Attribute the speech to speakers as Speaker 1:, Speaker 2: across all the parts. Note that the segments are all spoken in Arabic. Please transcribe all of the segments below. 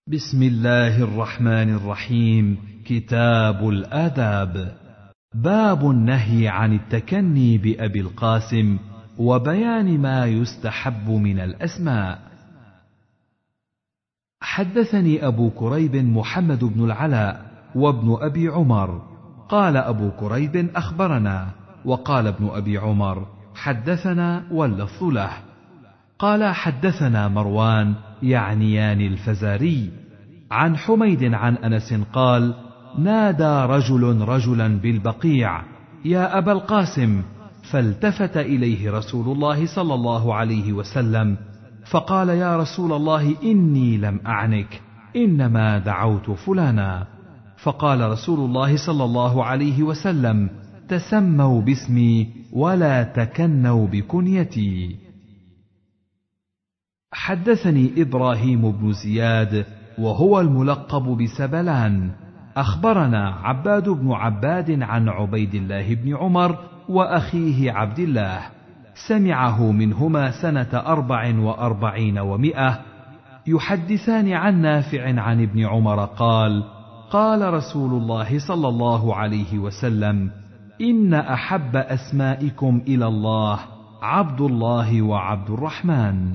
Speaker 1: بسم الله الرحمن الرحيم. كتاب الآداب. باب النهي عن التكني بأبي القاسم وبيان ما يستحب من الأسماء. حدثني أبو كريب محمد بن العلاء وابن أبي عمر قال أبو كريب أخبرنا، وقال ابن أبي عمر حدثنا واللفظ له. قال حدثنا مروان يعنيان الفزاري عن حميد عن أنس قال: نادى رجل رجلا بالبقيع: يا أبا القاسم، فالتفت إليه رسول الله صلى الله عليه وسلم فقال: يا رسول الله، إني لم أعنك، إنما دعوت فلانا. فقال رسول الله صلى الله عليه وسلم: تسموا باسمي ولا تكنوا بكنيتي. حدثني إبراهيم بن زياد وهو الملقب بسبلان أخبرنا عباد بن عباد عن عبيد الله بن عمر وأخيه عبد الله سمعه منهما سنة 44 و100 يحدثان عن نافع عن ابن عمر قال: قال رسول الله صلى الله عليه وسلم: إن أحب أسمائكم إلى الله عبد الله وعبد الرحمن.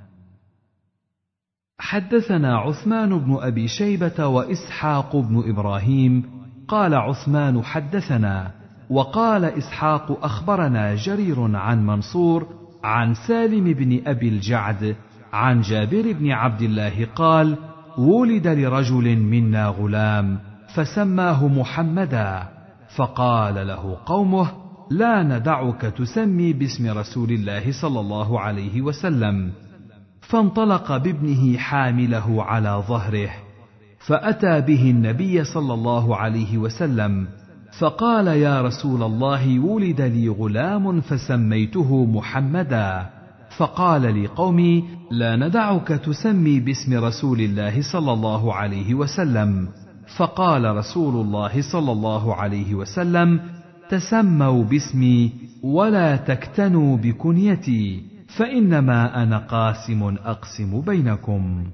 Speaker 1: حدثنا عثمان بن أبي شيبة وإسحاق بن إبراهيم قال عثمان حدثنا، وقال إسحاق أخبرنا جرير عن منصور عن سالم بن أبي الجعد عن جابر بن عبد الله قال: ولد لرجل منا غلام فسماه محمدا، فقال له قومه: لا ندعك تسمي باسم رسول الله صلى الله عليه وسلم. فانطلق بابنه حامله على ظهره، فأتى به النبي صلى الله عليه وسلم فقال: يا رسول الله، ولد لي غلام فسميته محمدا. فقال لقومي: لا ندعك تسمي باسم رسول الله صلى الله عليه وسلم. فقال رسول الله صلى الله عليه وسلم: تسموا باسمي ولا تكتنوا بكنيتي، فإنما أنا قاسم أقسم بينكم.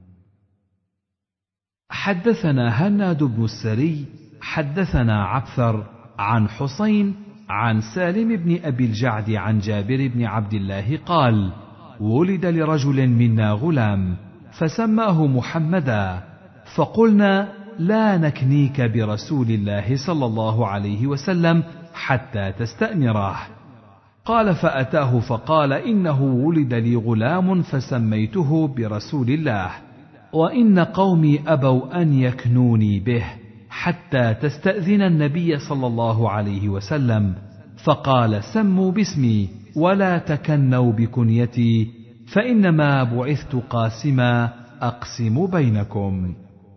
Speaker 1: حدثنا هناد بن السري حدثنا عبثر عن حسين عن سالم بن أبي الجعد عن جابر بن عبد الله قال: ولد لرجل منا غلام فسماه محمدا، فقلنا: لا نكنيك برسول الله صلى الله عليه وسلم حتى تستأمره. قال: فأتاه فقال: إنه ولد لي غلام فسميته برسول الله، وإن قومي أبوا أن يكنوني به حتى تستأذن النبي صلى الله عليه وسلم. فقال: سموا باسمي ولا تكنوا بكنيتي، فإنما بعثت قاسما أقسم بينكم.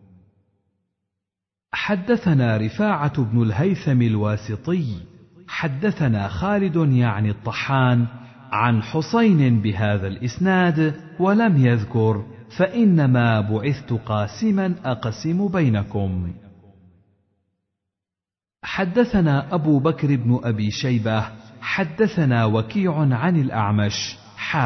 Speaker 1: حدثنا رفاعة بن الهيثم الواسطي حدثنا خالد يعني الطحان عن حسين بهذا الإسناد ولم يذكر: فإنما بعثت قاسما أقسم بينكم. حدثنا أبو بكر بن أبي شيبة حدثنا وكيع عن الأعمش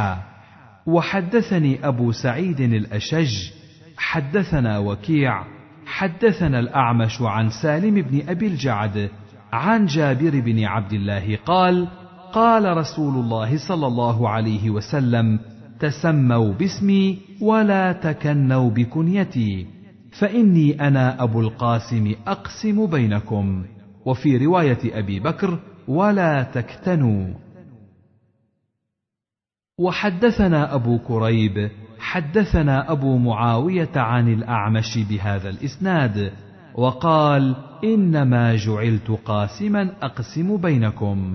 Speaker 1: وحدثني أبو سعيد الأشج حدثنا وكيع حدثنا الأعمش عن سالم بن أبي الجعد عن جابر بن عبد الله قال: قال رسول الله صلى الله عليه وسلم: تسموا باسمي ولا تكنوا بكنيتي، فإني أنا أبو القاسم أقسم بينكم. وفي رواية أبي بكر: ولا تكتنوا. وحدثنا أبو كريب حدثنا أبو معاوية عن الأعمش بهذا الإسناد وقال: إنما جعلت قاسما أقسم بينكم.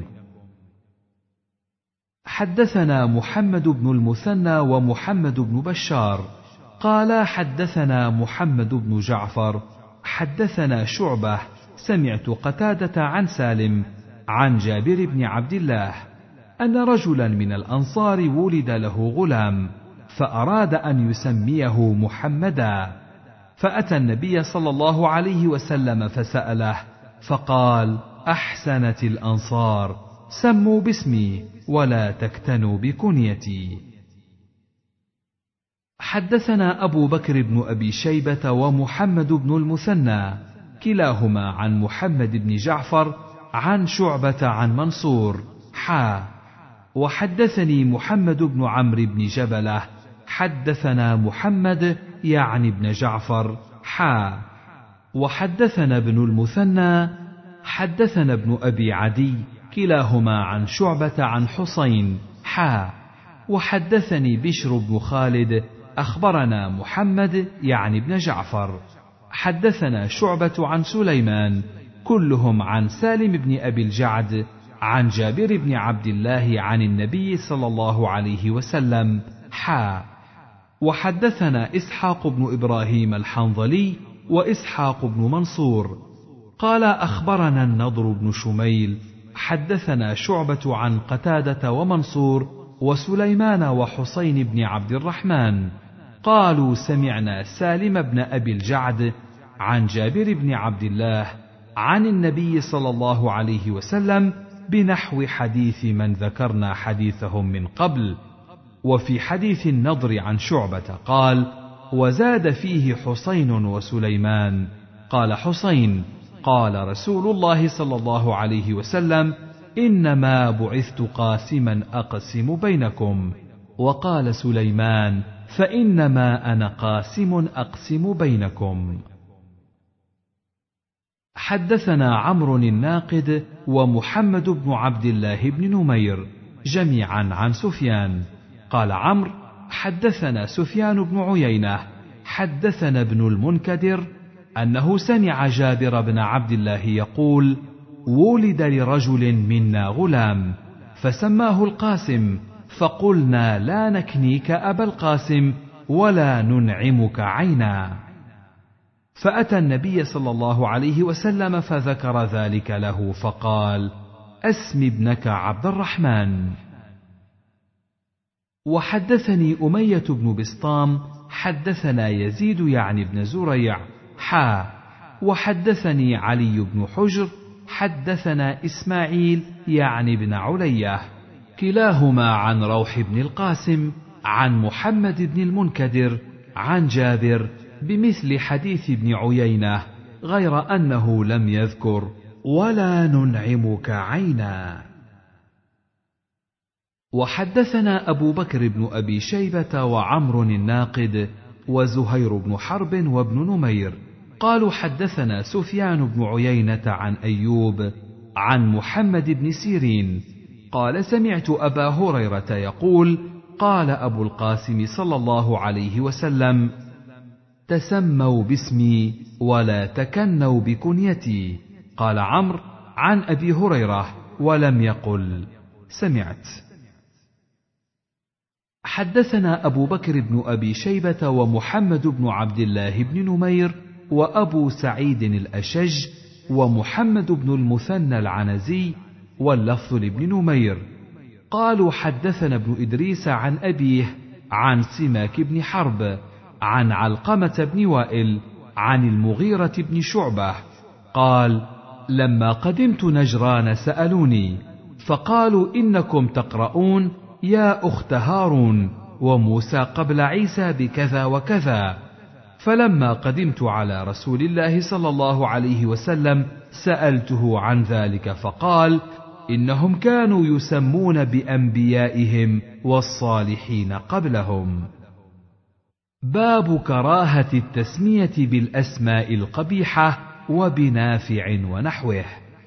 Speaker 1: حدثنا محمد بن المثنى ومحمد بن بشار قال: حدثنا محمد بن جعفر حدثنا شعبة سمعت قتادة عن سالم عن جابر بن عبد الله أن رجلا من الأنصار ولد له غلام فأراد أن يسميه محمدا، فأتى النبي صلى الله عليه وسلم فسأله فقال: أحسنت الأنصار، سموا باسمي ولا تكتنوا بكنيتي. حدثنا أبو بكر بن أبي شيبة ومحمد بن المثنى كلاهما عن محمد بن جعفر عن شعبة عن منصور وحدثني محمد بن عمرو بن جبلة حدثنا محمد يعني بن جعفر وحدثنا ابن المثنى حدثنا ابن أبي عدي كلاهما عن شعبة عن حسين وحدثني بشر بن خالد أخبرنا محمد يعني بن جعفر حدثنا شعبة عن سليمان كلهم عن سالم بن أبي الجعد عن جابر بن عبد الله عن النبي صلى الله عليه وسلم وحدثنا إسحاق بن إبراهيم الحنظلي وإسحاق بن منصور قال أخبرنا النضر بن شميل حدثنا شعبة عن قتادة ومنصور وسليمان وحسين بن عبد الرحمن قالوا سمعنا سالم بن أبي الجعد عن جابر بن عبد الله عن النبي صلى الله عليه وسلم بنحو حديث من ذكرنا حديثهم من قبل. وفي حديث النضر عن شعبة قال وزاد فيه حسين وسليمان قال حسين قال رسول الله صلى الله عليه وسلم إنما بعثت قاسما أقسم بينكم وقال سليمان فإنما أنا قاسم أقسم بينكم. حدثنا عمرو الناقد ومحمد بن عبد الله بن نمير جميعا عن سفيان قال عمرو حدثنا سفيان بن عيينة حدثنا ابن المنكدر أنه سمع جابر بن عبد الله يقول ولد لرجل منا غلام فسماه القاسم فقلنا لا نكنيك أبا القاسم ولا ننعمك عينا فأتى النبي صلى الله عليه وسلم فذكر ذلك له فقال أسم ابنك عبد الرحمن. وحدثني أمية بن بسطام حدثنا يزيد يعني بن زريع وحدثني علي بن حجر حدثنا إسماعيل يعني بن علية كلاهما عن روح بن القاسم عن محمد بن المنكدر عن جابر بمثل حديث ابن عيينة غير أنه لم يذكر ولا ننعمك عينا. وحدثنا أبو بكر بن أبي شيبة وعمر الناقد وزهير بن حرب وابن نمير قالوا حدثنا سفيان بن عيينة عن أيوب عن محمد بن سيرين قال سمعت أبا هريرة يقول قال أبو القاسم صلى الله عليه وسلم تسموا باسمي ولا تكنوا بكنيتي. قال عمرو عن أبي هريرة ولم يقل سمعت. حدثنا أبو بكر بن أبي شيبة ومحمد بن عبد الله بن نمير وأبو سعيد الأشج ومحمد بن المثنى العنزي واللفظ لابن نمير قالوا حدثنا ابن إدريس عن أبيه عن سماك بن حرب عن علقمة بن وائل عن المغيرة بن شعبة قال لما قدمت نجران سألوني فقالوا إنكم تقرؤون يا أخت هارون وموسى قبل عيسى بكذا وكذا فلما قدمت على رسول الله صلى الله عليه وسلم سألته عن ذلك فقال إنهم كانوا يسمون بأنبيائهم والصالحين قبلهم. باب كراهة التسمية بالأسماء القبيحة وبنافع ونحوه.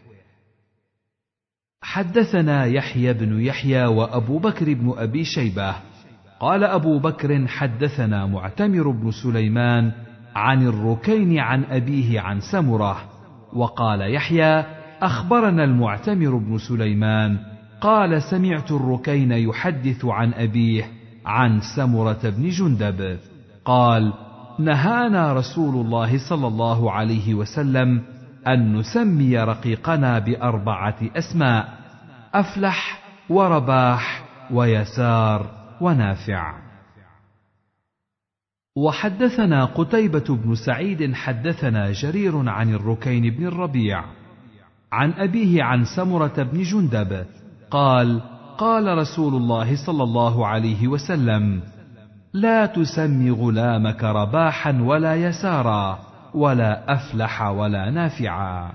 Speaker 1: حدثنا يحيى بن يحيى وأبو بكر بن أبي شيبة قال أبو بكر حدثنا معتمر بن سليمان عن الركين عن أبيه عن سمرة وقال يحيى أخبرنا المعتمر بن سليمان قال سمعت الركين يحدث عن أبيه عن سمرة بن جندب قال نهانا رسول الله صلى الله عليه وسلم أن نسمي رقيقنا بأربعة أسماء أفلح ورباح ويسار ونافع. وحدثنا قتيبة بن سعيد حدثنا جرير عن الركين بن الربيع عن أبيه عن سمرة بن جندب قال قال رسول الله صلى الله عليه وسلم لا تسم غلامك رباحا ولا يسارا ولا أفلح ولا نافعا.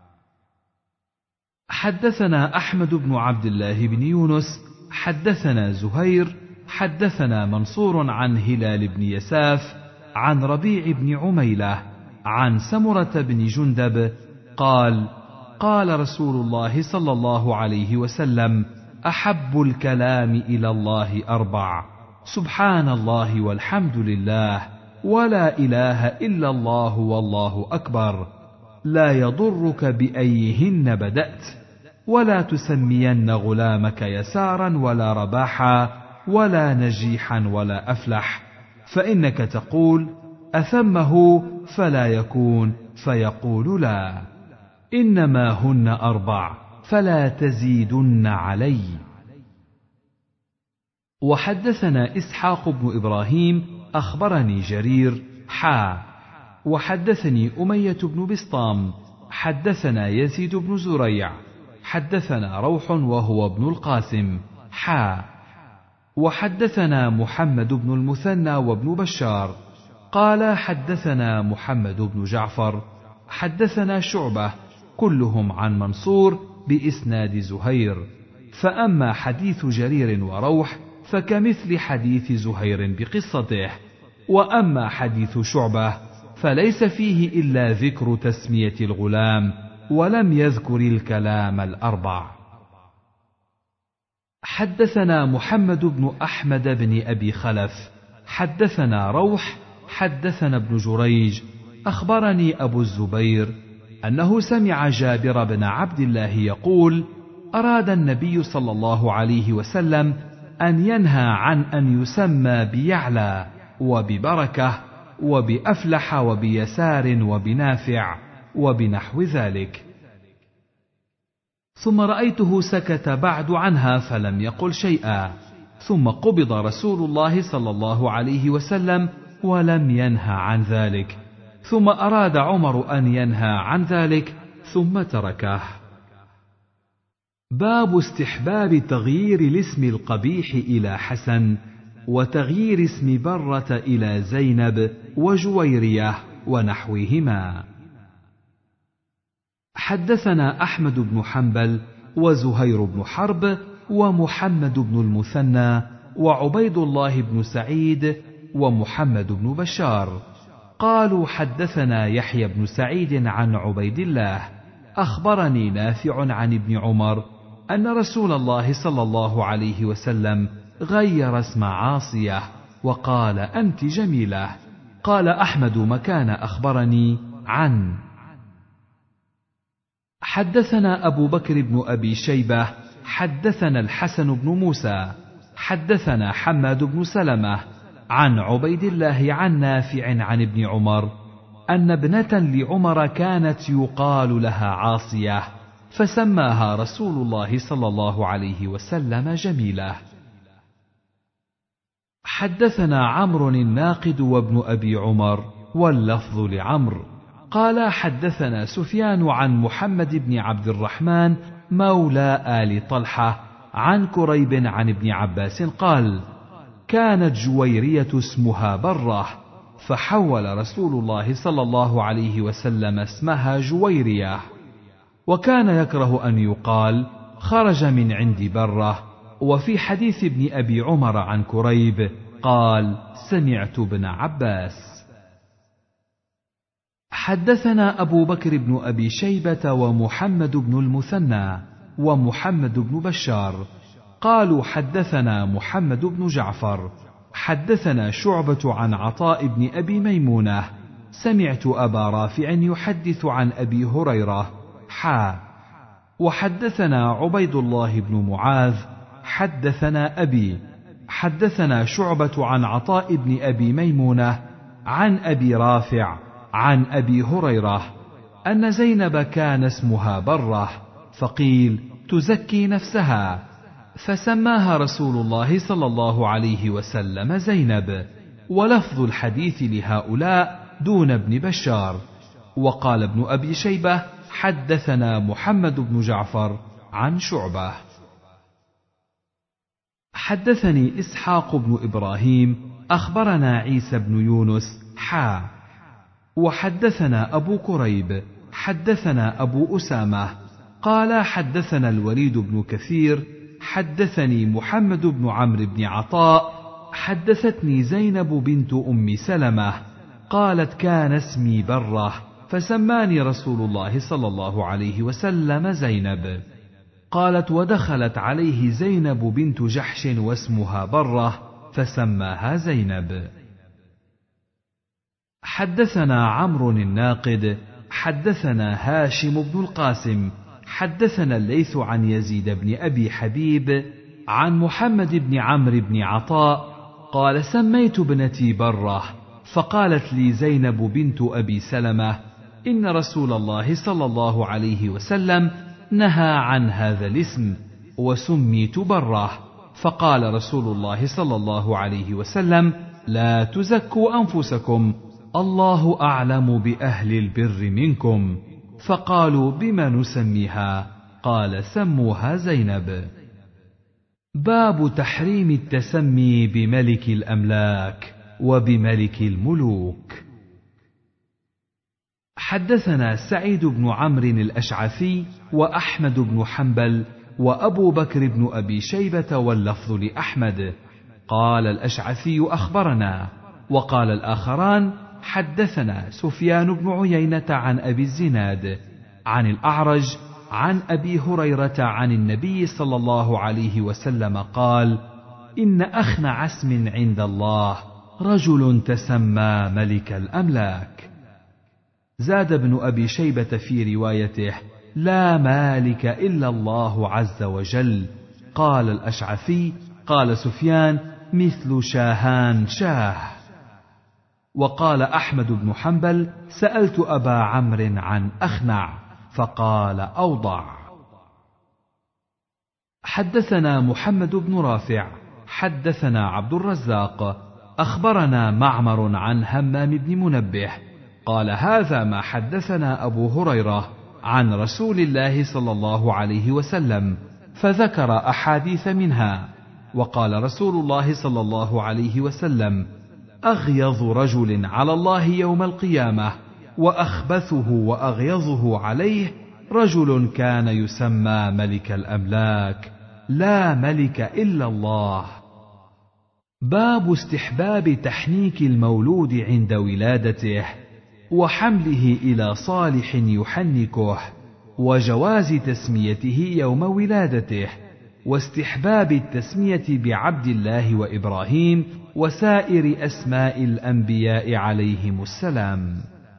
Speaker 1: حدثنا أحمد بن عبد الله بن يونس حدثنا زهير حدثنا منصور عن هلال بن يساف عن ربيع بن عميلة عن سمرة بن جندب قال: قال رسول الله صلى الله عليه وسلم: أحب الكلام إلى الله 4: سبحان الله والحمد لله ولا إله إلا الله والله أكبر، لا يضرك بأيهن بدأت، ولا تسمين غلامك يسارا ولا رباحا ولا نجيحا ولا أفلح، فإنك تقول: أثمه فلا يكون، فيقول: لا، إنما هن 4 فلا تزيدن علي. وحدثنا إسحاق بن إبراهيم أخبرني جرير وحدثني أمية بن بسطام حدثنا يزيد بن زريع حدثنا روح وهو ابن القاسم وحدثنا محمد بن المثنى وابن بشار قال حدثنا محمد بن جعفر حدثنا شعبة كلهم عن منصور بإسناد زهير، فأما حديث جرير وروح فكمثل حديث زهير بقصته، وأما حديث شعبة فليس فيه إلا ذكر تسمية الغلام ولم يذكر الكلام 4. حدثنا محمد بن أحمد بن أبي خلف حدثنا روح حدثنا ابن جريج أخبرني أبو الزبير أنه سمع جابر بن عبد الله يقول: أراد النبي صلى الله عليه وسلم أن ينهى عن أن يسمى بيعلى وببركة وبأفلح وبيسار وبنافع وبنحو ذلك، ثم رأيته سكت بعد عنها فلم يقل شيئا، ثم قبض رسول الله صلى الله عليه وسلم ولم ينهى عن ذلك، ثم أراد عمر أن ينهى عن ذلك ثم تركه. باب استحباب تغيير الاسم القبيح إلى حسن، وتغيير اسم برة إلى زينب وجويرية ونحوهما. حدثنا أحمد بن حنبل وزهير بن حرب ومحمد بن المثنى وعبيد الله بن سعيد ومحمد بن بشار قالوا حدثنا يحيى بن سعيد عن عبيد الله أخبرني نافع عن ابن عمر أن رسول الله صلى الله عليه وسلم غير اسم عاصية وقال: أنت جميلة. قال أحمد مكان أخبرني عن. حدثنا أبو بكر بن أبي شيبة حدثنا الحسن بن موسى حدثنا حماد بن سلمة عن عبيد الله عن نافع عن ابن عمر أن ابنة لعمر كانت يقال لها عاصية، فسماها رسول الله صلى الله عليه وسلم جميلة. حدثنا عمرو الناقد وابن أبي عمر واللفظ لعمرو قال حدثنا سفيان عن محمد بن عبد الرحمن مولى آل طلحة عن كريب عن ابن عباس قال: كانت جويرية اسمها برة، فحول رسول الله صلى الله عليه وسلم اسمها جويرية، وكان يكره أن يقال خرج من عند برة. وفي حديث ابن أبي عمر عن كريب قال: سمعت ابن عباس. حدثنا أبو بكر بن أبي شيبة ومحمد بن المثنى ومحمد بن بشار قالوا حدثنا محمد بن جعفر حدثنا شعبة عن عطاء بن أبي ميمونة سمعت أبا رافع يحدث عن أبي هريرة وحدثنا عبيد الله بن معاذ حدثنا أبي حدثنا شعبة عن عطاء بن أبي ميمونة عن أبي رافع عن أبي هريرة أن زينب كان اسمها برة، فقيل: تزكي نفسها، فسماها رسول الله صلى الله عليه وسلم زينب. ولفظ الحديث لهؤلاء دون ابن بشار. وقال ابن أبي شيبة: حدثنا محمد بن جعفر عن شعبة. حدثني إسحاق بن إبراهيم أخبرنا عيسى بن يونس وحدثنا أبو كريب حدثنا أبو أسامة قال حدثنا الوليد بن كثير حدثني محمد بن عمرو بن عطاء حدثتني زينب بنت أم سلمة قالت كان اسمي برة فسماني رسول الله صلى الله عليه وسلم زينب. قالت ودخلت عليه زينب بنت جحش واسمها برة فسماها زينب. حدثنا عمرو الناقد حدثنا هاشم بن القاسم حدثنا الليث عن يزيد بن أبي حبيب عن محمد بن عمرو بن عطاء قال سميت ابنتي برة فقالت لي زينب بنت أبي سلمة إن رسول الله صلى الله عليه وسلم نهى عن هذا الاسم وسميت برة. فقال رسول الله صلى الله عليه وسلم لا تزكوا أنفسكم الله أعلم بأهل البر منكم. فقالوا بما نسميها؟ قال سموها زينب. باب تحريم التسمي بملك الأملاك وبملك الملوك. حدثنا سعيد بن عمرو الأشعثي وأحمد بن حنبل وأبو بكر بن أبي شيبة واللفظ لأحمد. قال الأشعثي أخبرنا وقال الآخران حدثنا سفيان بن عيينة عن أبي الزناد عن الأعرج عن أبي هريرة عن النبي صلى الله عليه وسلم قال إن أخنع اسم عند الله رجل تسمى ملك الأملاك. زاد ابن أبي شيبة في روايته لا مالك إلا الله عز وجل. قال الأشعثي قال سفيان مثل شاهان شاه. وقال أحمد بن حنبل سألت أبا عمرو عن أخنع فقال أوضع. حدثنا محمد بن رافع حدثنا عبد الرزاق أخبرنا معمر عن همام بن منبه قال هذا ما حدثنا أبو هريرة عن رسول الله صلى الله عليه وسلم فذكر أحاديث منها. وقال رسول الله صلى الله عليه وسلم أغيظ رجل على الله يوم القيامة وأخبثه وأغيظه عليه رجل كان يسمى ملك الأملاك لا ملك إلا الله. باب استحباب تحنيك المولود عند ولادته وحمله إلى صالح يحنكه وجواز تسميته يوم ولادته واستحباب التسمية بعبد الله وإبراهيم وسائر أسماء الأنبياء عليهم السلام.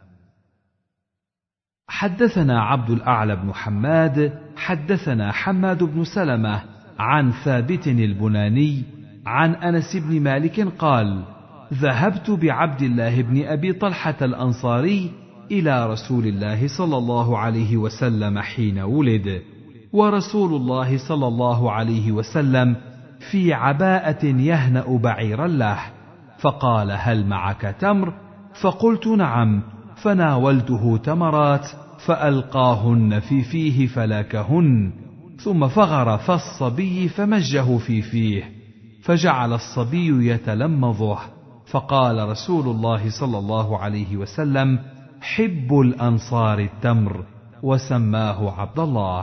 Speaker 1: حدثنا عبد الأعلى بن حماد حدثنا حماد بن سلمة عن ثابت البناني عن أنس بن مالك قال ذهبت بعبد الله بن أبي طلحة الأنصاري إلى رسول الله صلى الله عليه وسلم حين ولد ورسول الله صلى الله عليه وسلم في عباءة يهنأ بعيرا له فقال هل معك تمر؟ فقلت نعم فناولته تمرات فألقاهن في فيه فلاكهن ثم فغر في الصبي فمجه في فيه فجعل الصبي يتلمظه فقال رسول الله صلى الله عليه وسلم حب الأنصار التمر وسماه عبد الله.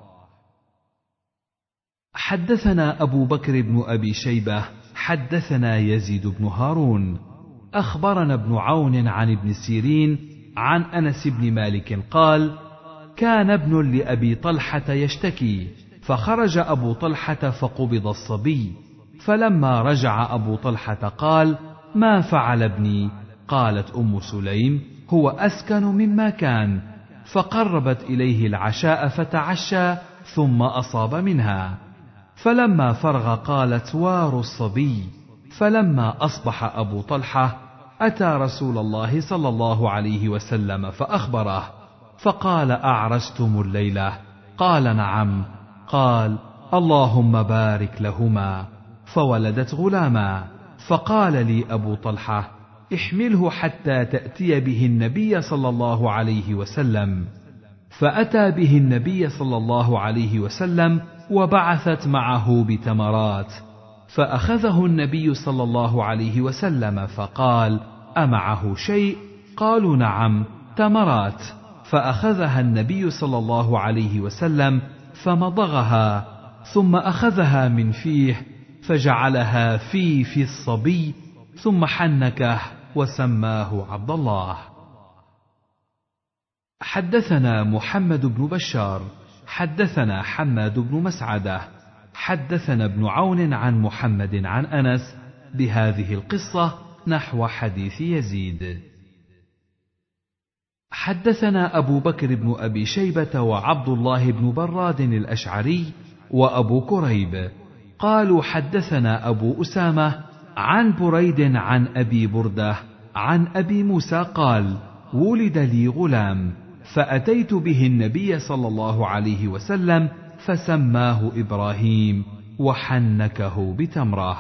Speaker 1: حدثنا أبو بكر بن أبي شيبة حدثنا يزيد بن هارون أخبرنا ابن عون عن ابن سيرين عن أنس بن مالك قال كان ابن لأبي طلحة يشتكي فخرج أبو طلحة فقبض الصبي فلما رجع أبو طلحة قال ما فعل ابني؟ قالت أم سليم هو أسكن مما كان فقربت إليه العشاء فتعشى ثم أصاب منها فلما فرغ قالت وار الصبي. فلما أصبح أبو طلحة أتى رسول الله صلى الله عليه وسلم فأخبره فقال أعرستم الليلة؟ قال نعم. قال اللهم بارك لهما فولدت غلاما. فقال لي أبو طلحة احمله حتى تأتي به النبي صلى الله عليه وسلم. فأتى به النبي صلى الله عليه وسلم وبعثت معه بتمرات فأخذه النبي صلى الله عليه وسلم فقال: أمعه شيء؟ قالوا: نعم، تمرات. فأخذها النبي صلى الله عليه وسلم فمضغها، ثم أخذها من فيه فجعلها في الصبي، ثم حنكه وسماه عبد الله. حدثنا محمد بن بشار حدثنا حماد بن مسعدة حدثنا ابن عون عن محمد عن أنس بهذه القصة نحو حديث يزيد. حدثنا أبو بكر بن أبي شيبة وعبد الله بن براد الأشعري وأبو كريب قالوا: حدثنا أبو أسامة عن بريد عن أبي بردة عن أبي موسى قال: ولد لي غلام، فأتيت به النبي صلى الله عليه وسلم فسماه إبراهيم وحنكه بتمره.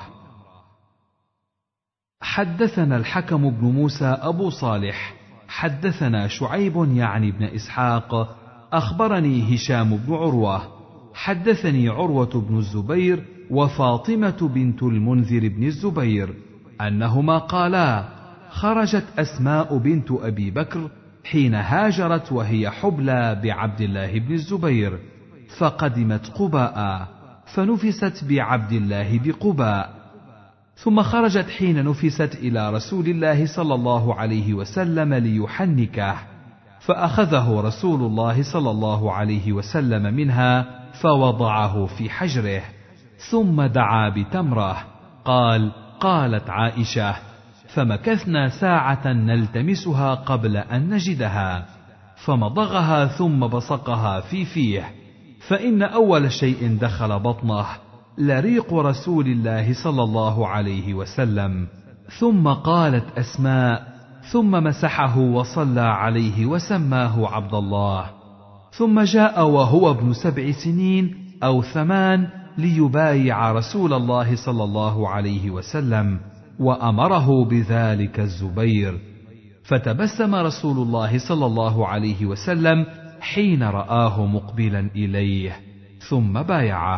Speaker 1: حدثنا الحكم بن موسى أبو صالح حدثنا شعيب يعني بن إسحاق أخبرني هشام بن عروة حدثني عروة بن الزبير وفاطمة بنت المنذر بن الزبير أنهما قالا: خرجت أسماء بنت أبي بكر حين هاجرت وهي حبلى بعبد الله بن الزبير، فقدمت قباء فنفست بعبد الله بقباء، ثم خرجت حين نفست إلى رسول الله صلى الله عليه وسلم ليحنكه، فأخذه رسول الله صلى الله عليه وسلم منها فوضعه في حجره، ثم دعا بتمره. قالت عائشة: فمكثنا ساعة نلتمسها قبل أن نجدها، فمضغها ثم بصقها في فيه، فإن أول شيء دخل بطنه لريق رسول الله صلى الله عليه وسلم. ثم قالت أسماء: ثم مسحه وصلى عليه وسماه عبد الله، ثم جاء وهو ابن 7 سنين أو 8 ليبايع رسول الله صلى الله عليه وسلم، وأمره بذلك الزبير، فتبسم رسول الله صلى الله عليه وسلم حين رآه مقبلا إليه ثم بايعه.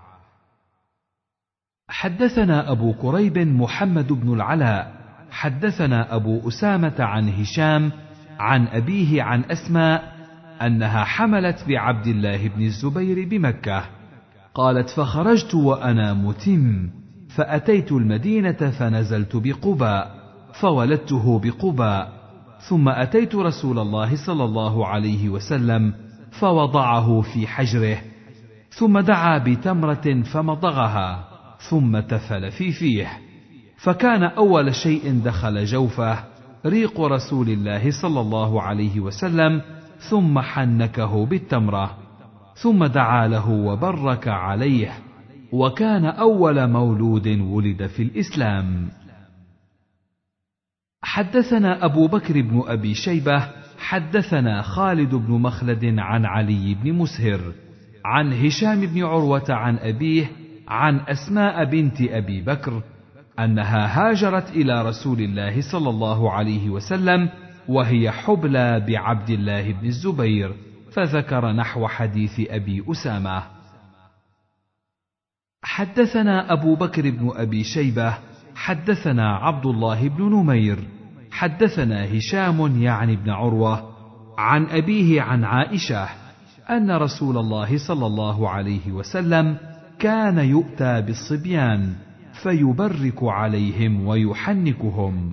Speaker 1: حدثنا أبو كريب محمد بن العلاء حدثنا أبو أسامة عن هشام عن أبيه عن أسماء أنها حملت بعبد الله بن الزبير بمكة. قالت: فخرجت وأنا متم، فأتيت المدينة فنزلت بقباء فولدته بقباء، ثم أتيت رسول الله صلى الله عليه وسلم فوضعه في حجره، ثم دعا بتمرة فمضغها، ثم تفل في فيه، فكان أول شيء دخل جوفه ريق رسول الله صلى الله عليه وسلم، ثم حنكه بالتمرة، ثم دعا له وبرك عليه، وكان أول مولود ولد في الإسلام. حدثنا أبو بكر بن أبي شيبة حدثنا خالد بن مخلد عن علي بن مسهر عن هشام بن عروة عن أبيه عن أسماء بنت أبي بكر أنها هاجرت إلى رسول الله صلى الله عليه وسلم وهي حبلى بعبد الله بن الزبير، فذكر نحو حديث أبي أسامة. حدثنا أبو بكر بن أبي شيبة حدثنا عبد الله بن نمير حدثنا هشام يعني بن عروة عن أبيه عن عائشة أن رسول الله صلى الله عليه وسلم كان يؤتى بالصبيان فيبرك عليهم ويحنكهم.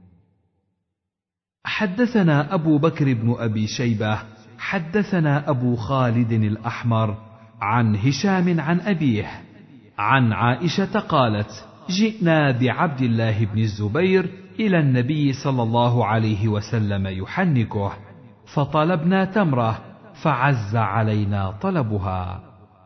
Speaker 1: حدثنا أبو بكر بن أبي شيبة حدثنا أبو خالد الأحمر عن هشام عن أبيه عن عائشة قالت: جئنا بعبد الله بن الزبير إلى النبي صلى الله عليه وسلم يحنكه، فطلبنا تمرة فعز علينا طلبها.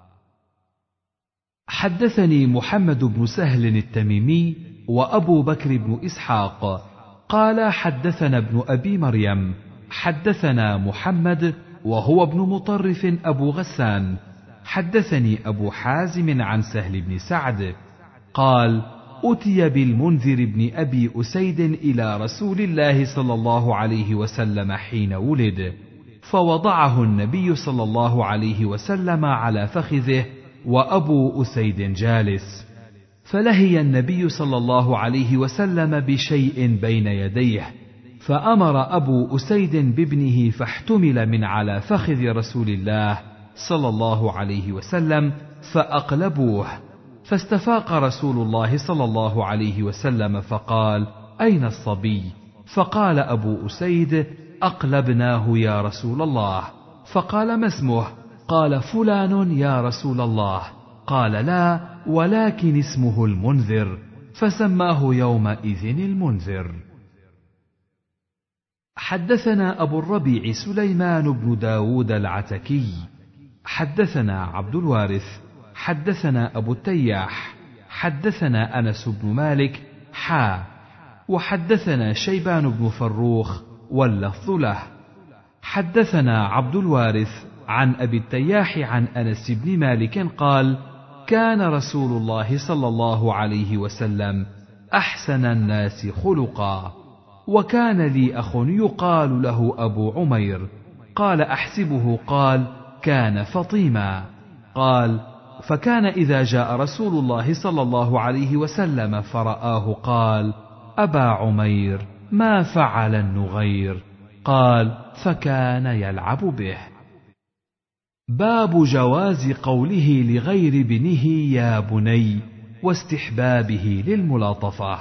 Speaker 1: حدثني محمد بن سهل التميمي وأبو بكر بن إسحاق قال: حدثنا ابن أبي مريم حدثنا محمد وهو ابن مطرف أبو غسان حدثني أبو حازم عن سهل بن سعد قال: أتي بالمنذر بن أبي أسيد إلى رسول الله صلى الله عليه وسلم حين ولد، فوضعه النبي صلى الله عليه وسلم على فخذه وأبو أسيد جالس، فلهي النبي صلى الله عليه وسلم بشيء بين يديه، فأمر أبو أسيد بابنه فاحتمل من على فخذ رسول الله صلى الله عليه وسلم فأقلبوه، فاستفاق رسول الله صلى الله عليه وسلم فقال: أين الصبي؟ فقال أبو أسيد: أقلبناه يا رسول الله. فقال: ما اسمه؟ قال: فلان يا رسول الله. قال: لا، ولكن اسمه المنذر، فسماه يومئذ المنذر. حدثنا أبو الربيع سليمان بن داود العتكي حدثنا عبد الوارث حدثنا أبو التياح حدثنا أنس بن مالك وحدثنا شيبان بن فروخ واللفظ له. حدثنا عبد الوارث عن أبي التياح عن أنس بن مالك قال: كان رسول الله صلى الله عليه وسلم أحسن الناس خلقا، وكان لي أخ يقال له أبو عمير، قال أحسبه قال: كان فطيما. قال: فكان إذا جاء رسول الله صلى الله عليه وسلم فرآه قال: أبا عمير، ما فعل النغير؟ قال: فكان يلعب به. باب جواز قوله لغير ابنه يا بني، واستحبابه للملاطفة.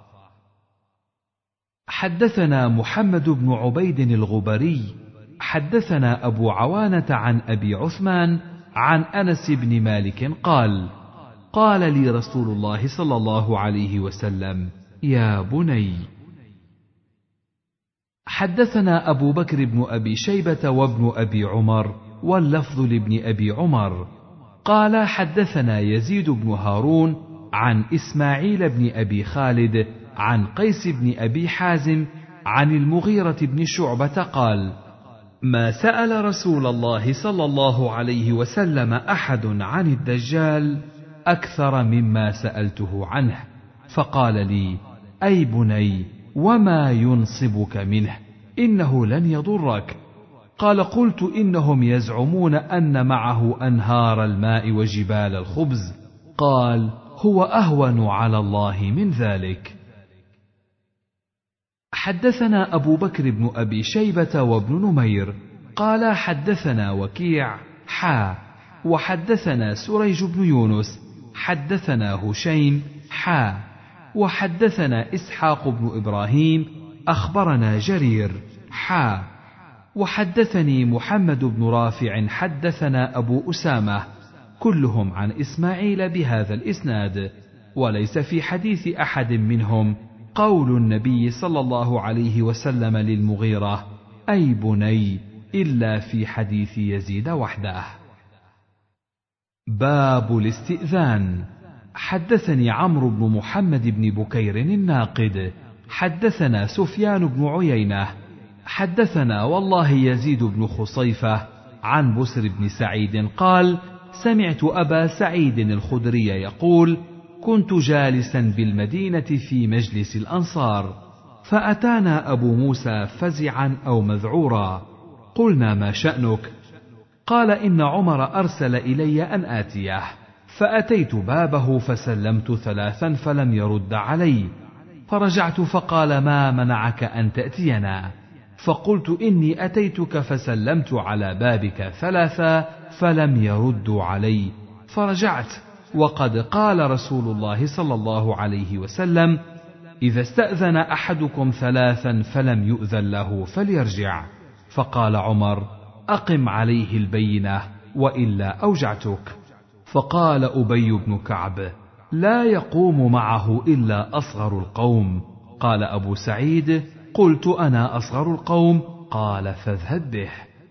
Speaker 1: حدثنا محمد بن عبيد الغبري حدثنا أبو عوانة عن أبي عثمان عن أنس بن مالك قال: قال لي رسول الله صلى الله عليه وسلم: يا بني. حدثنا أبو بكر بن أبي شيبة وابن أبي عمر واللفظ لابن أبي عمر قال: حدثنا يزيد بن هارون عن إسماعيل بن أبي خالد عن قيس بن أبي حازم عن المغيرة بن شعبة قال: ما سأل رسول الله صلى الله عليه وسلم أحد عن الدجال أكثر مما سألته عنه، فقال لي: أي بني، وما ينصبك منه؟ إنه لن يضرك. قال: قلت: إنهم يزعمون أن معه أنهار الماء وجبال الخبز. قال: هو أهون على الله من ذلك. حدثنا أبو بكر بن أبي شيبة وابن نمير قال: حدثنا وكيع وحدثنا سريج بن يونس حدثنا هشيم وحدثنا إسحاق بن إبراهيم أخبرنا جرير وحدثني محمد بن رافع حدثنا أبو أسامة، كلهم عن إسماعيل بهذا الإسناد، وليس في حديث أحد منهم قول النبي صلى الله عليه وسلم للمغيرة: أي بني، إلا في حديث يزيد وحده. باب الاستئذان. حدثني عمرو بن محمد بن بكير الناقد حدثنا سفيان بن عيينة حدثنا والله يزيد بن خصيفة عن بسر بن سعيد قال: سمعت أبا سعيد الخدري يقول: كنت جالسا بالمدينة في مجلس الأنصار، فأتانا أبو موسى فزعا أو مذعورا، قلنا: ما شأنك؟ قال: إن عمر أرسل إلي أن آتيه، فأتيت بابه فسلمت 3 فلم يرد علي، فرجعت فقال: ما منعك أن تأتينا؟ فقلت: إني أتيتك فسلمت على بابك 3 فلم يردوا علي، فرجعت، وقد قال رسول الله صلى الله عليه وسلم: إذا استأذن أحدكم 3 فلم يؤذن له فليرجع. فقال عمر: أقم عليه البينة، وإلا أوجعتك. فقال أبي بن كعب: لا يقوم معه إلا أصغر القوم. قال أبو سعيد: قلت أنا أصغر القوم. قال: فاذهب به.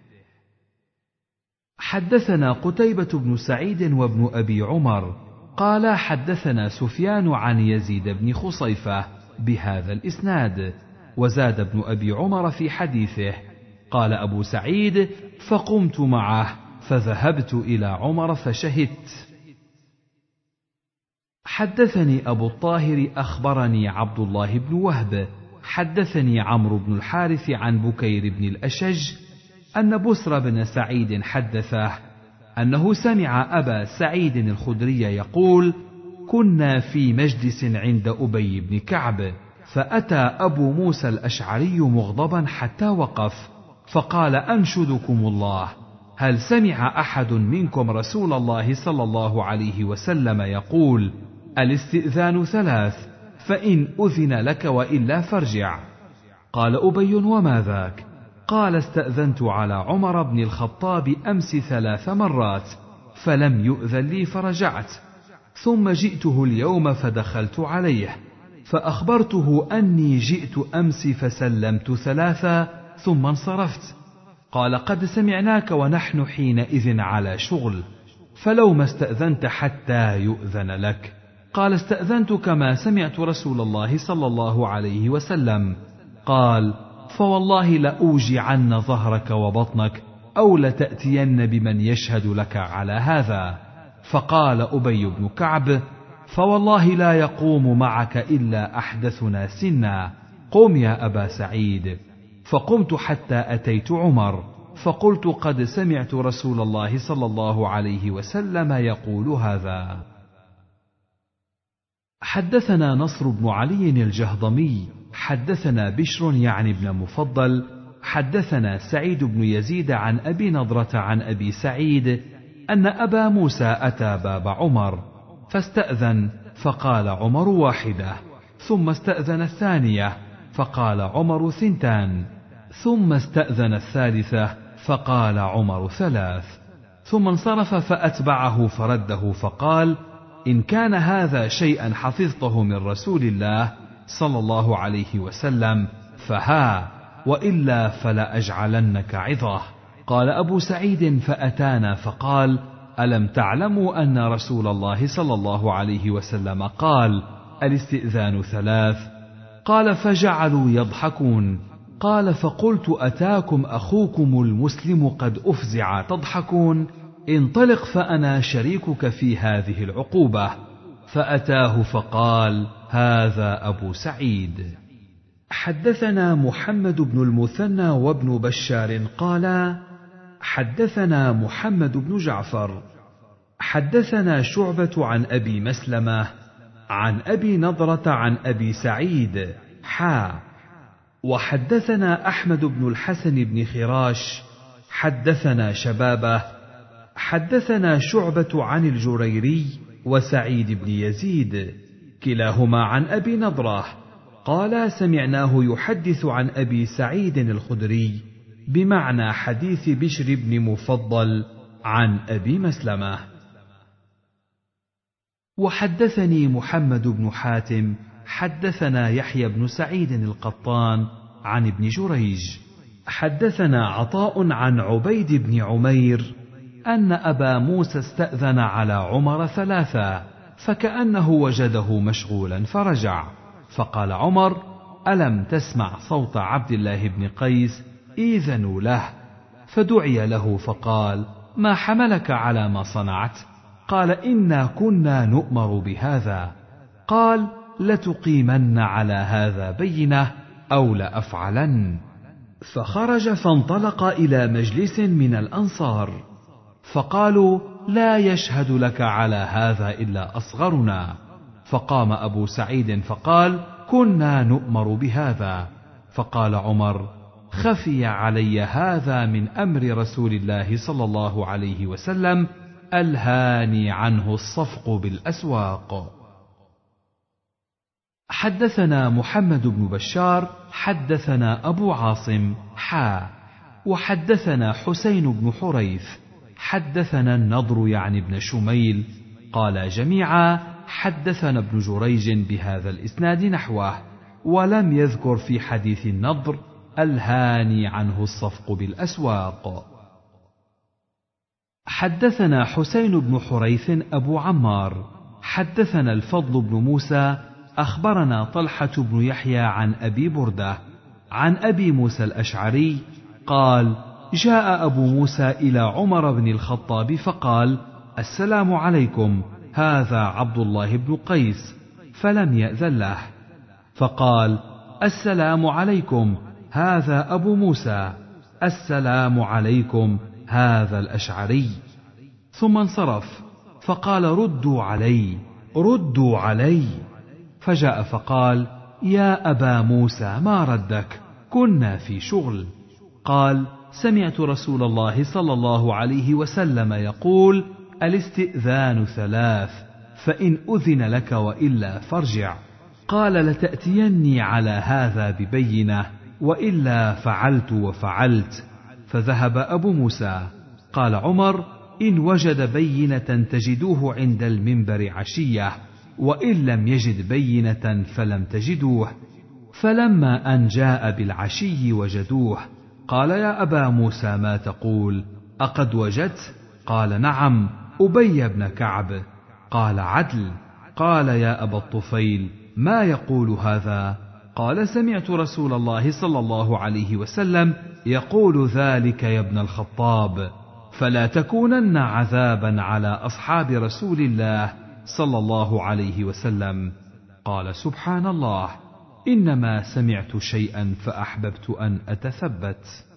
Speaker 1: حدثنا قتيبة بن سعيد وابن أبي عمر قال: حدثنا سفيان عن يزيد بن خصيفة بهذا الإسناد، وزاد ابن أبي عمر في حديثه. قال أبو سعيد: فقمت معه فذهبت إلى عمر فشهدت. حدثني أبو الطاهر أخبرني عبد الله بن وهب حدثني عمرو بن الحارث عن بكير بن الأشج أن بسر بن سعيد حدثه أنه سمع أبا سعيد الخدري يقول: كنا في مجلس عند أبي بن كعب، فأتى أبو موسى الأشعري مغضبا حتى وقف، فقال: أنشدكم الله، هل سمع أحد منكم رسول الله صلى الله عليه وسلم يقول: الاستئذان 3، فإن أذن لك وإلا فارجع؟ قال أبي: وما ذاك؟ قال: استأذنت على عمر بن الخطاب أمس 3 مرات، فلم يؤذن لي فرجعت، ثم جئته اليوم فدخلت عليه، فأخبرته أني جئت أمس فسلمت 3 ثم انصرفت. قال: قد سمعناك ونحن حينئذ على شغل، فلو ما استأذنت حتى يؤذن لك. قال: استأذنت كما سمعت رسول الله صلى الله عليه وسلم. قال: فوالله لأوجعن ظهرك وبطنك، أو لتأتين بمن يشهد لك على هذا. فقال أبي بن كعب: فوالله لا يقوم معك إلا أحدثنا سنا، قم يا أبا سعيد. فقمت حتى أتيت عمر، فقلت: قد سمعت رسول الله صلى الله عليه وسلم يقول هذا. حدثنا نصر بن علي الجهضمي حدثنا بشر يعني بن مفضل حدثنا سعيد بن يزيد عن أبي نضرة عن أبي سعيد أن أبا موسى أتى باب عمر فاستأذن، فقال عمر: 1، ثم استأذن 2، فقال عمر: 2، ثم استأذن 3، فقال عمر: 3، ثم انصرف فأتبعه فرده فقال: إن كان هذا شيئا حفظته من رسول الله صلى الله عليه وسلم فها، وإلا فلأجعلنك عظة. قال أبو سعيد: فأتانا فقال: ألم تعلموا أن رسول الله صلى الله عليه وسلم قال: الاستئذان 3؟ قال: فجعلوا يضحكون. قال: فقلت: أتاكم أخوكم المسلم قد أفزع تضحكون؟ انطلق فأنا شريكك في هذه العقوبة. فأتاه فقال: هذا أبو سعيد. حدثنا محمد بن المثنى وابن بشار قال: حدثنا محمد بن جعفر حدثنا شعبة عن أبي مسلمة عن أبي نضرة عن أبي سعيد وحدثنا أحمد بن الحسن بن خراش حدثنا شبابه حدثنا شعبة عن الجريري وسعيد بن يزيد كلاهما عن أبي نضرة قال: سمعناه يحدث عن أبي سعيد الخدري بمعنى حديث بشر بن مفضل عن أبي مسلمة. وحدثني محمد بن حاتم حدثنا يحيى بن سعيد القطان عن ابن جريج حدثنا عطاء عن عبيد بن عمير أن أبا موسى استأذن على عمر 3، فكأنه وجده مشغولا فرجع، فقال عمر: ألم تسمع صوت عبد الله بن قيس؟ إذنوا له. فدعي له فقال: ما حملك على ما صنعت؟ قال: إنا كنا نؤمر بهذا. قال: لتقيمن على هذا بينة أو لأفعلن. فخرج فانطلق إلى مجلس من الأنصار، فقالوا: لا يشهد لك على هذا إلا أصغرنا. فقام أبو سعيد فقال: كنا نؤمر بهذا. فقال عمر: خفي علي هذا من أمر رسول الله صلى الله عليه وسلم ألهاني عنه الصفق بالأسواق. حدثنا محمد بن بشار حدثنا أبو عاصم وحدثنا حسين بن حريث حدثنا النضر يعني ابن شميل قال جميعا: حدثنا ابن جريج بهذا الإسناد نحوه، ولم يذكر في حديث النضر ألهاني عنه الصفق بالأسواق. حدثنا حسين بن حريث أبو عمار حدثنا الفضل بن موسى أخبرنا طلحة بن يحيى عن أبي بردة عن أبي موسى الأشعري قال: جاء أبو موسى إلى عمر بن الخطاب فقال: السلام عليكم، هذا عبد الله بن قيس، فلم يأذن له. فقال: السلام عليكم، هذا أبو موسى. السلام عليكم، هذا الأشعري. ثم انصرف، فقال: ردوا علي. ردوا علي. فجاء فقال: يا أبا موسى ما ردك؟ كنا في شغل. قال: سمعت رسول الله صلى الله عليه وسلم يقول: الاستئذان 3، فإن أذن لك وإلا فارجع. قال: لتأتيني على هذا ببينة، وإلا فعلت وفعلت. فذهب أبو موسى. قال عمر: إن وجد بينة تجدوه عند المنبر عشية، وإن لم يجد بينة فلم تجدوه. فلما أن جاء بالعشي وجدوه. قال: يا أبا موسى ما تقول؟ أقد وجدت؟ قال: نعم، أبي بن كعب. قال: عدل. قال: يا أبا الطفيل ما يقول هذا؟ قال: سمعت رسول الله صلى الله عليه وسلم يقول ذلك يا ابن الخطاب، فلا تكونن عذابا على أصحاب رسول الله صلى الله عليه وسلم. قال: سبحان الله، إنما سمعت شيئا فأحببت أن أتثبت.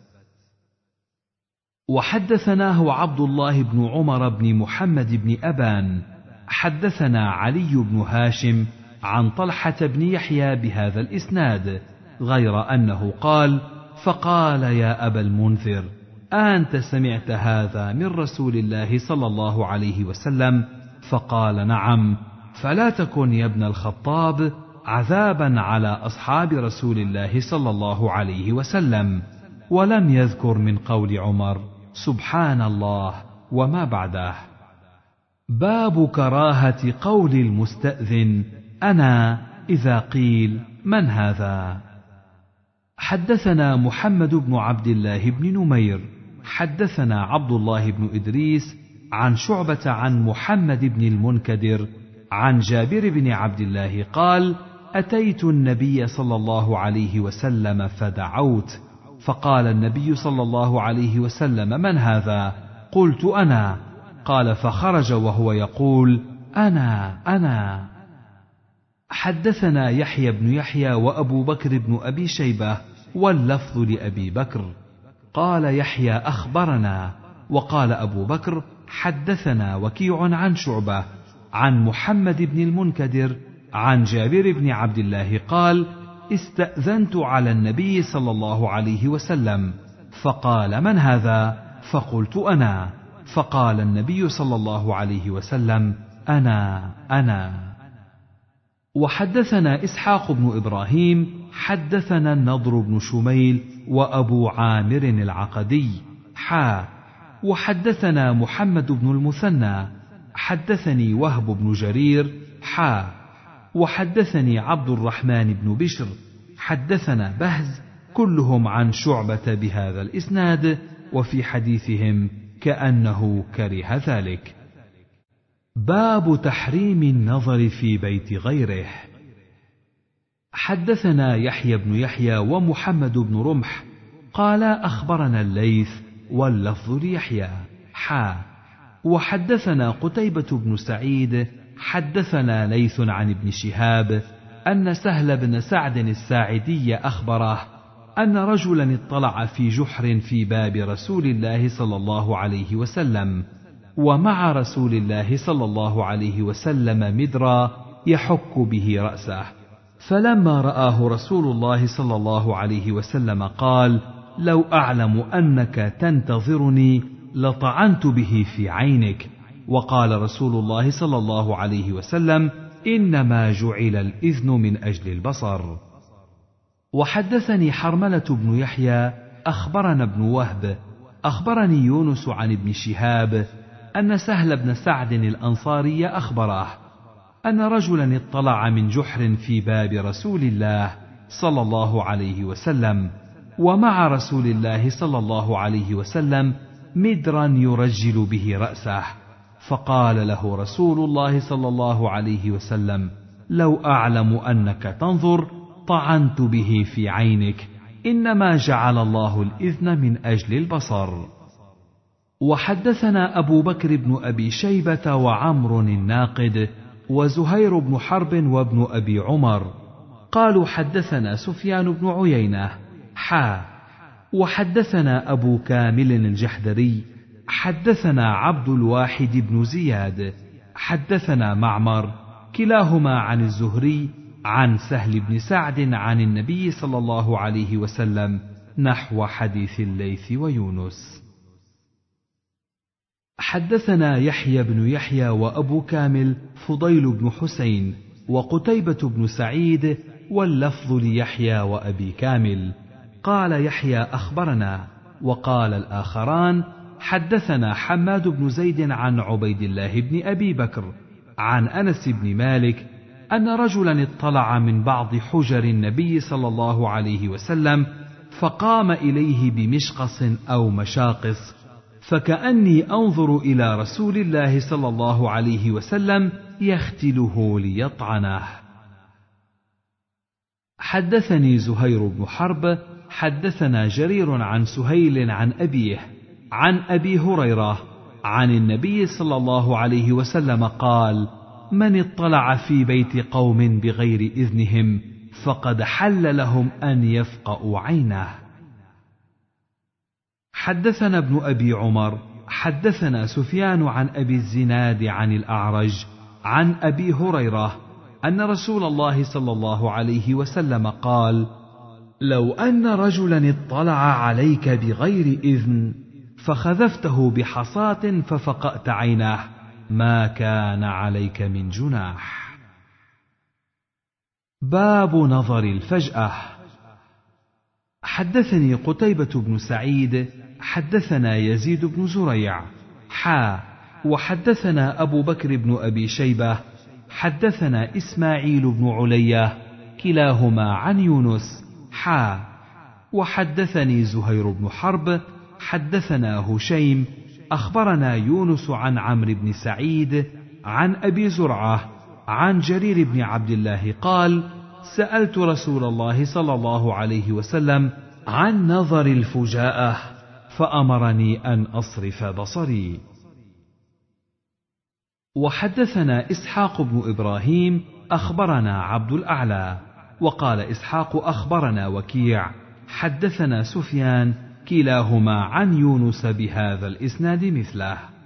Speaker 1: وحدثناه عبد الله بن عمر بن محمد بن أبان حدثنا علي بن هاشم عن طلحة بن يحيى بهذا الإسناد، غير أنه قال: فقال: يا أبا المنذر، أنت سمعت هذا من رسول الله صلى الله عليه وسلم؟ فقال: نعم. فلا تكن يا ابن الخطاب عذابا على أصحاب رسول الله صلى الله عليه وسلم. ولم يذكر من قول عمر سبحان الله وما بعده. باب كراهة قول المستأذن أنا إذا قيل من هذا؟ حدثنا محمد بن عبد الله بن نمير حدثنا عبد الله بن إدريس عن شعبة عن محمد بن المنكدر عن جابر بن عبد الله قال: أتيت النبي صلى الله عليه وسلم فدعوت، فقال النبي صلى الله عليه وسلم: من هذا؟ قلت: أنا. قال: فخرج وهو يقول: أنا. حدثنا يحيى بن يحيى وأبو بكر بن أبي شيبة، واللفظ لأبي بكر. قال يحيى: أخبرنا. وقال أبو بكر: حدثنا وكيع عن شعبة عن محمد بن المنكدر عن جابر بن عبد الله قال: استأذنت على النبي صلى الله عليه وسلم، فقال: من هذا؟ فقلت: أنا. فقال النبي صلى الله عليه وسلم: أنا. وحدثنا إسحاق بن إبراهيم حدثنا النضر بن شميل وأبو عامر العقدي وحدثنا محمد بن المثنى حدثني وهب بن جرير وحدثني عبد الرحمن بن بشر حدثنا بهز، كلهم عن شعبة بهذا الإسناد، وفي حديثهم كأنه كره ذلك. باب تحريم النظر في بيت غيره. حدثنا يحيى بن يحيى ومحمد بن رمح قال: أخبرنا الليث، واللفظ ليحيى وحدثنا قتيبة بن سعيد حدثنا ليث عن ابن شهاب أن سهل بن سعد الساعدي أخبره أن رجلا اطلع في جحر في باب رسول الله صلى الله عليه وسلم، ومع رسول الله صلى الله عليه وسلم مدرا يحك به رأسه، فلما رآه رسول الله صلى الله عليه وسلم قال: لو أعلم أنك تنتظرني لطعنت به في عينك. وقال رسول الله صلى الله عليه وسلم: إنما جعل الإذن من أجل البصر. وحدثني حرملة بن يحيى أخبرنا ابن وهب أخبرني يونس عن ابن شهاب أن سهل بن سعد الأنصاري أخبره أن رجلا اطلع من جحر في باب رسول الله صلى الله عليه وسلم، ومع رسول الله صلى الله عليه وسلم مدرا يرجل به رأسه، فقال له رسول الله صلى الله عليه وسلم: لو أعلم أنك تنظر طعنت به في عينك، إنما جعل الله الإذن من أجل البصر. وحدثنا أبو بكر بن أبي شيبة وعمر الناقد وزهير بن حرب وابن أبي عمر قالوا: حدثنا سفيان بن عيينة وحدثنا أبو كامل الجحدري حدثنا عبد الواحد بن زياد حدثنا معمر كلاهما عن الزهري عن سهل بن سعد عن النبي صلى الله عليه وسلم نحو حديث الليث ويونس. حدثنا يحيى بن يحيى وأبو كامل فضيل بن حسين وقتيبة بن سعيد واللفظ ليحيى وأبي كامل. قال يحيى أخبرنا، وقال الآخران حدثنا حماد بن زيد عن عبيد الله بن أبي بكر عن أنس بن مالك أن رجلا اطلع من بعض حجر النبي صلى الله عليه وسلم فقام إليه بمشقص أو مشاقص، فكأني أنظر إلى رسول الله صلى الله عليه وسلم يختله ليطعنه. حدثني زهير بن حرب حدثنا جرير عن سهيل عن أبيه عن أبي هريرة عن النبي صلى الله عليه وسلم قال: من اطلع في بيت قوم بغير إذنهم فقد حل لهم أن يفقأوا عينه. حدثنا ابن أبي عمر حدثنا سفيان عن أبي الزناد عن الأعرج عن أبي هريرة أن رسول الله صلى الله عليه وسلم قال: لو أن رجلا اطلع عليك بغير إذن فخذفته بحصاة ففقأت عينه ما كان عليك من جناح. باب نظر الفجأة. حدثني قتيبة بن سعيد حدثنا يزيد بن زريع وحدثنا أبو بكر بن أبي شيبة حدثنا إسماعيل بن علية كلاهما عن يونس وحدثني زهير بن حرب حدثنا هشيم أخبرنا يونس عن عمرو بن سعيد عن أبي زرعة عن جرير بن عبد الله قال: سألت رسول الله صلى الله عليه وسلم عن نظر الفجاءة فأمرني أن أصرف بصري. وحدثنا إسحاق بن إبراهيم أخبرنا عبد الأعلى وقال إسحاق أخبرنا وكيع حدثنا سفيان كلاهما عن يونس بهذا الإسناد مثله.